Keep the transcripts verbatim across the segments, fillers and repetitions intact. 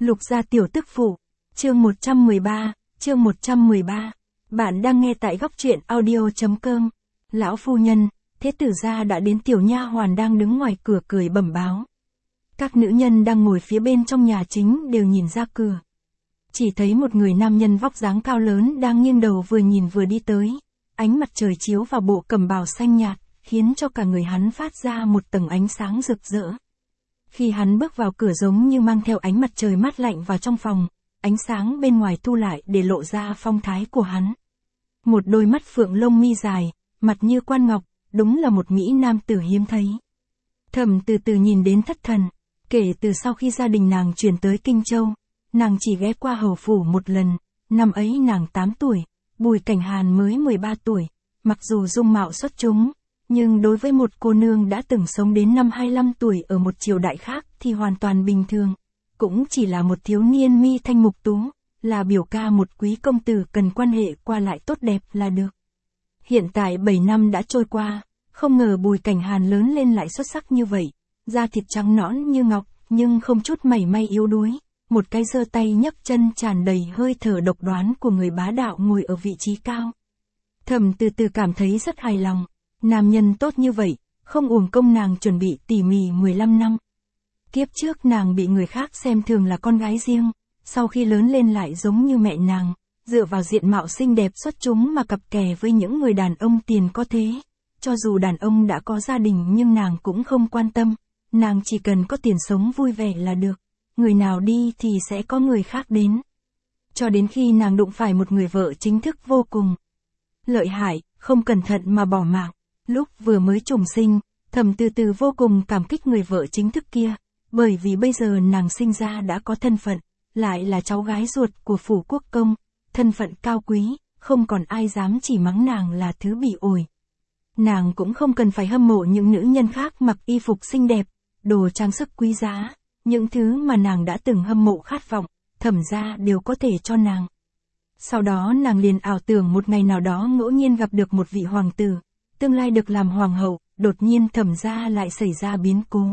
Lục gia tiểu tức phụ, chương một trăm mười ba, chương một trăm mười ba. Bạn đang nghe tại góc truyện audio chấm com. Lão phu nhân, thế tử gia đã đến, tiểu nha hoàn đang đứng ngoài cửa cười bẩm báo. Các nữ nhân đang ngồi phía bên trong nhà chính đều nhìn ra cửa. Chỉ thấy một người nam nhân vóc dáng cao lớn đang nghiêng đầu vừa nhìn vừa đi tới. Ánh mặt trời chiếu vào bộ cẩm bào xanh nhạt, khiến cho cả người hắn phát ra một tầng ánh sáng rực rỡ. Khi hắn bước vào cửa giống như mang theo ánh mặt trời mát lạnh vào trong phòng, ánh sáng bên ngoài thu lại để lộ ra phong thái của hắn. Một đôi mắt phượng lông mi dài, mặt như quan ngọc, đúng là một mỹ nam tử hiếm thấy. Thẩm từ từ nhìn đến thất thần, kể từ sau khi gia đình nàng chuyển tới Kinh Châu, nàng chỉ ghé qua hầu phủ một lần, năm ấy nàng tám tuổi, Bùi Cảnh Hàn mới mười ba tuổi, mặc dù dung mạo xuất chúng, nhưng đối với một cô nương đã từng sống đến năm hai mươi lăm tuổi ở một triều đại khác thì hoàn toàn bình thường, cũng chỉ là một thiếu niên mi thanh mục tú, là biểu ca một quý công tử cần quan hệ qua lại tốt đẹp là được. Hiện tại bảy năm đã trôi qua, không ngờ Bùi Cảnh Hàn lớn lên lại xuất sắc như vậy, da thịt trắng nõn như ngọc, nhưng không chút mảy may yếu đuối, một cái giơ tay nhấc chân tràn đầy hơi thở độc đoán của người bá đạo ngồi ở vị trí cao. Thẩm từ từ cảm thấy rất hài lòng, nam nhân tốt như vậy, không uổng công nàng chuẩn bị tỉ mỉ mười lăm năm. Kiếp trước nàng bị người khác xem thường là con gái riêng, sau khi lớn lên lại giống như mẹ nàng, dựa vào diện mạo xinh đẹp xuất chúng mà cặp kè với những người đàn ông tiền có thế. Cho dù đàn ông đã có gia đình nhưng nàng cũng không quan tâm, nàng chỉ cần có tiền sống vui vẻ là được, người nào đi thì sẽ có người khác đến. Cho đến khi nàng đụng phải một người vợ chính thức vô cùng lợi hại, không cẩn thận mà bỏ mạng. Lúc vừa mới trùng sinh, Thẩm từ từ vô cùng cảm kích người vợ chính thức kia, bởi vì bây giờ nàng sinh ra đã có thân phận, lại là cháu gái ruột của phủ quốc công, thân phận cao quý, không còn ai dám chỉ mắng nàng là thứ bị ổi. Nàng cũng không cần phải hâm mộ những nữ nhân khác mặc y phục xinh đẹp, đồ trang sức quý giá, những thứ mà nàng đã từng hâm mộ khát vọng, Thẩm gia đều có thể cho nàng. Sau đó nàng liền ảo tưởng một ngày nào đó ngẫu nhiên gặp được một vị hoàng tử, tương lai được làm hoàng hậu, đột nhiên Thẩm gia lại xảy ra biến cố.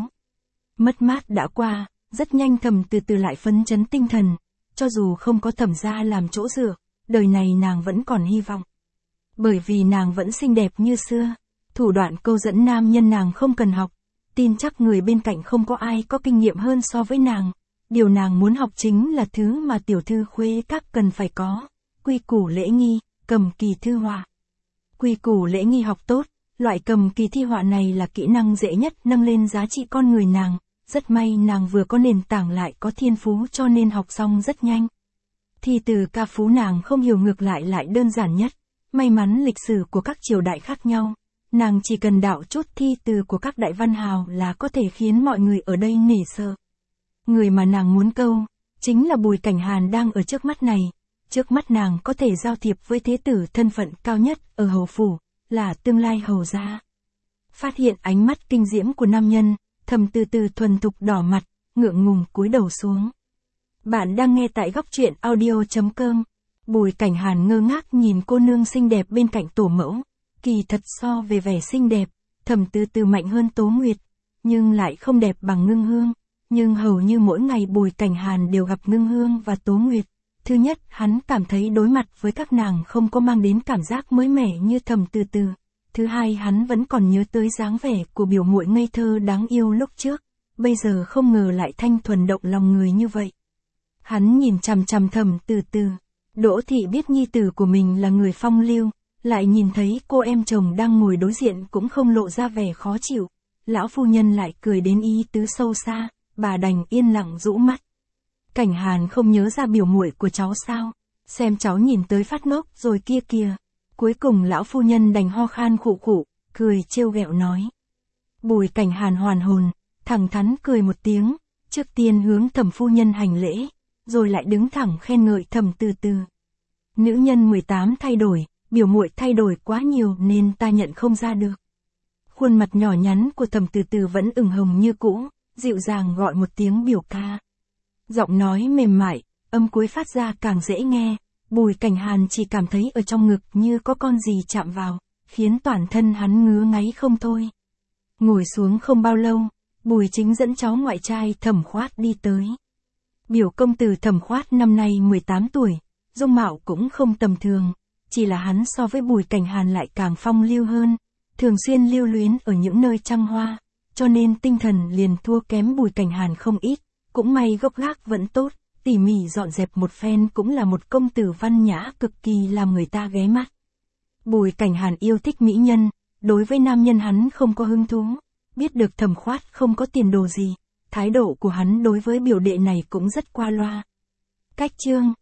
Mất mát đã qua, rất nhanh Thẩm từ từ lại phấn chấn tinh thần, cho dù không có Thẩm gia làm chỗ dựa, đời này nàng vẫn còn hy vọng. Bởi vì nàng vẫn xinh đẹp như xưa, thủ đoạn câu dẫn nam nhân nàng không cần học, tin chắc người bên cạnh không có ai có kinh nghiệm hơn so với nàng. Điều nàng muốn học chính là thứ mà tiểu thư khuê các cần phải có, quy củ lễ nghi, cầm kỳ thư họa. Quy củ lễ nghi học tốt, loại cầm kỳ thi họa này là kỹ năng dễ nhất nâng lên giá trị con người nàng, rất may nàng vừa có nền tảng lại có thiên phú cho nên học xong rất nhanh. Thi từ ca phú nàng không hiểu ngược lại lại đơn giản nhất, may mắn lịch sử của các triều đại khác nhau, nàng chỉ cần đạo chút thi từ của các đại văn hào là có thể khiến mọi người ở đây nể sợ. Người mà nàng muốn câu, chính là Bùi Cảnh Hàn đang ở trước mắt này. Trước mắt nàng có thể giao thiệp với thế tử thân phận cao nhất ở hầu phủ, là tương lai hầu gia. Phát hiện ánh mắt kinh diễm của nam nhân, Thẩm từ từ thuần thục đỏ mặt, ngượng ngùng cúi đầu xuống. Bạn đang nghe tại góc truyện audio chấm com. Bùi Cảnh Hàn ngơ ngác nhìn cô nương xinh đẹp bên cạnh tổ mẫu, kỳ thật so về vẻ xinh đẹp, Thẩm từ từ mạnh hơn Tố Nguyệt, nhưng lại không đẹp bằng Ngưng Hương. Nhưng hầu như mỗi ngày Bùi Cảnh Hàn đều gặp Ngưng Hương và Tố Nguyệt. Thứ nhất, hắn cảm thấy đối mặt với các nàng không có mang đến cảm giác mới mẻ như Thẩm từ từ. Thứ hai, hắn vẫn còn nhớ tới dáng vẻ của biểu muội ngây thơ đáng yêu lúc trước, bây giờ không ngờ lại thanh thuần động lòng người như vậy. Hắn nhìn chằm chằm Thẩm từ từ, Đỗ thị biết nhi tử của mình là người phong lưu, lại nhìn thấy cô em chồng đang ngồi đối diện cũng không lộ ra vẻ khó chịu. Lão phu nhân lại cười đến ý tứ sâu xa, bà đành yên lặng rũ mắt. Cảnh Hàn không nhớ ra biểu muội của cháu sao, xem cháu nhìn tới phát ngốc rồi kia kìa. Cuối cùng lão phu nhân đành ho khan khụ khụ, cười trêu ghẹo nói. Bùi Cảnh Hàn hoàn hồn, thẳng thắn cười một tiếng, trước tiên hướng Thẩm phu nhân hành lễ, rồi lại đứng thẳng khen ngợi Thẩm từ từ. Nữ nhân mười tám thay đổi, biểu muội thay đổi quá nhiều nên ta nhận không ra được. Khuôn mặt nhỏ nhắn của Thẩm từ từ vẫn ửng hồng như cũ, dịu dàng gọi một tiếng biểu ca. Giọng nói mềm mại, âm cuối phát ra càng dễ nghe, Bùi Cảnh Hàn chỉ cảm thấy ở trong ngực như có con gì chạm vào, khiến toàn thân hắn ngứa ngáy không thôi. Ngồi xuống không bao lâu, Bùi Chính dẫn cháu ngoại trai Thẩm Khoát đi tới. Biểu công tử Thẩm Khoát năm nay mười tám tuổi, dung mạo cũng không tầm thường, chỉ là hắn so với Bùi Cảnh Hàn lại càng phong lưu hơn, thường xuyên lưu luyến ở những nơi trăng hoa, cho nên tinh thần liền thua kém Bùi Cảnh Hàn không ít, cũng may gốc gác vẫn tốt, tỉ mỉ dọn dẹp một phen cũng là một công tử văn nhã cực kỳ làm người ta ghé mắt. Bùi Cảnh Hàn yêu thích mỹ nhân, đối với nam nhân hắn không có hứng thú, biết được Thẩm Khoát không có tiền đồ gì, thái độ của hắn đối với biểu đệ này cũng rất qua loa. Cách chương